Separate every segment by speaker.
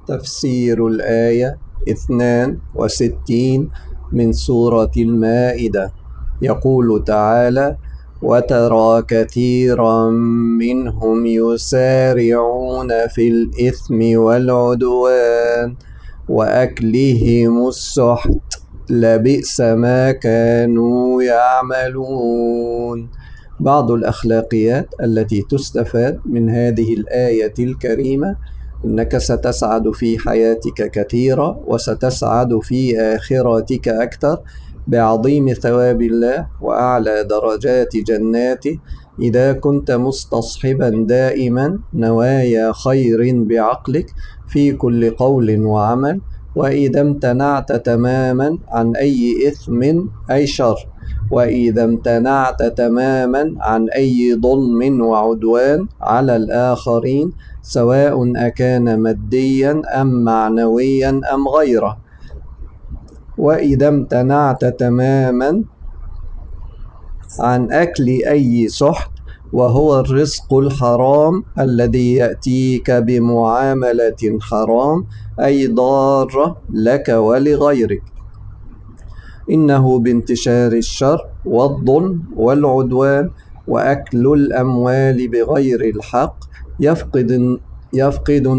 Speaker 1: تفسير الآية 62 من سورة المائدة. يقول تعالى: وترى كثيرا منهم يسارعون في الإثم والعدوان وأكلهم السحت لبئس ما كانوا يعملون. بعض الأخلاقيات التي تستفاد من هذه الآية الكريمة: إنك ستسعد في حياتك كثيرا وستسعد في آخرتك أكثر بعظيم ثواب الله وأعلى درجات جناته إذا كنت مستصحبا دائما نوايا خير بعقلك في كل قول وعمل، وإذا امتنعت تماما عن أي إثم أي شر، وإذا امتنعت تماما عن أي ظلم وعدوان على الآخرين سواء أكان ماديا أم معنويا أم غيره، وإذا امتنعت تماما عن أكل أي سحت وهو الرزق الحرام الذي يأتيك بمعاملة حرام أي ضارة لك ولغيرك. إنه بانتشار الشر والظلم والعدوان وأكل الأموال بغير الحق يفقد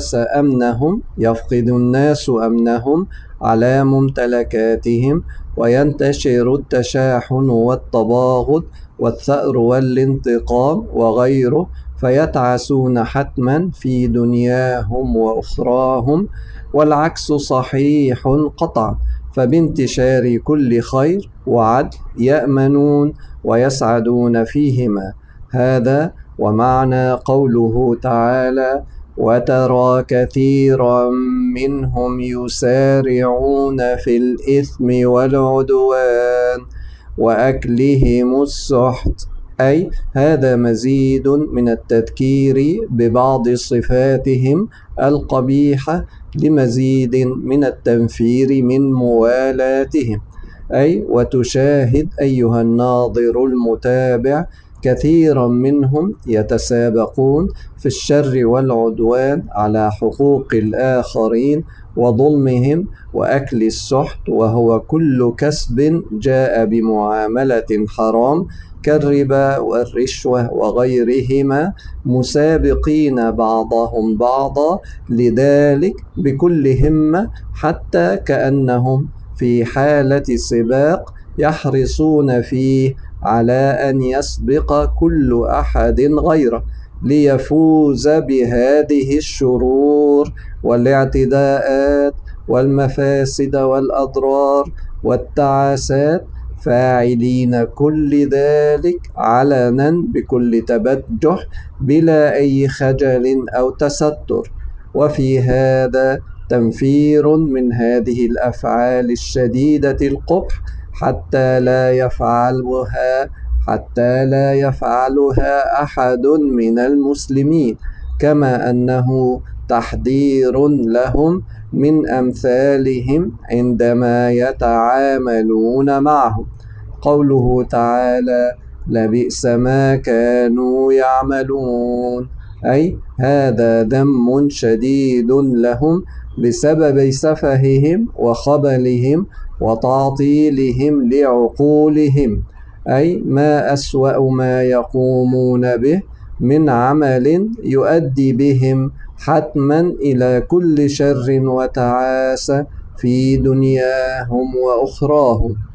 Speaker 1: الناس أمنهم على ممتلكاتهم، وينتشر التشاحن والتباغض والثأر والانتقام وغيره، فيتعسون حتما في دنياهم وأخراهم. والعكس صحيح قطعا، فبانتشار كل خير وعدل يأمنون ويسعدون فيهما. هذا ومعنى قوله تعالى: وترى كثيرا منهم يسارعون في الإثم والعدوان وأكلهم السحت، أي هذا مزيد من التذكير ببعض صفاتهم القبيحة لمزيد من التنفير من موالاتهم. أي وتشاهد أيها الناظر المتابع كثيرا منهم يتسابقون في الشر والعدوان على حقوق الآخرين وظلمهم وأكل السحت، وهو كل كسب جاء بمعاملة حرام كالربا والرشوة وغيرهما، مسابقين بعضهم بعضا لذلك بكل همة، حتى كأنهم في حالة سباق يحرصون فيه على أن يسبق كل أحد غيره ليفوز بهذه الشرور والاعتداءات والمفاسد والأضرار والتعاسات، فاعلين كل ذلك علنا بكل تبجح بلا أي خجل أو تستر. وفي هذا تنفير من هذه الأفعال الشديدة القبح حتى لا يفعلها أحد من المسلمين، كما أنه تحذير لهم من أمثالهم عندما يتعاملون معهم. قوله تعالى: لبئس ما كانوا يعملون، أي هذا ذم شديد لهم بسبب سفههم وخبلهم وتعطيلهم لعقولهم، أي ما أسوأ ما يقومون به من عمل يؤدي بهم حتما إلى كل شر وتعاسة في دنياهم وأخراهم.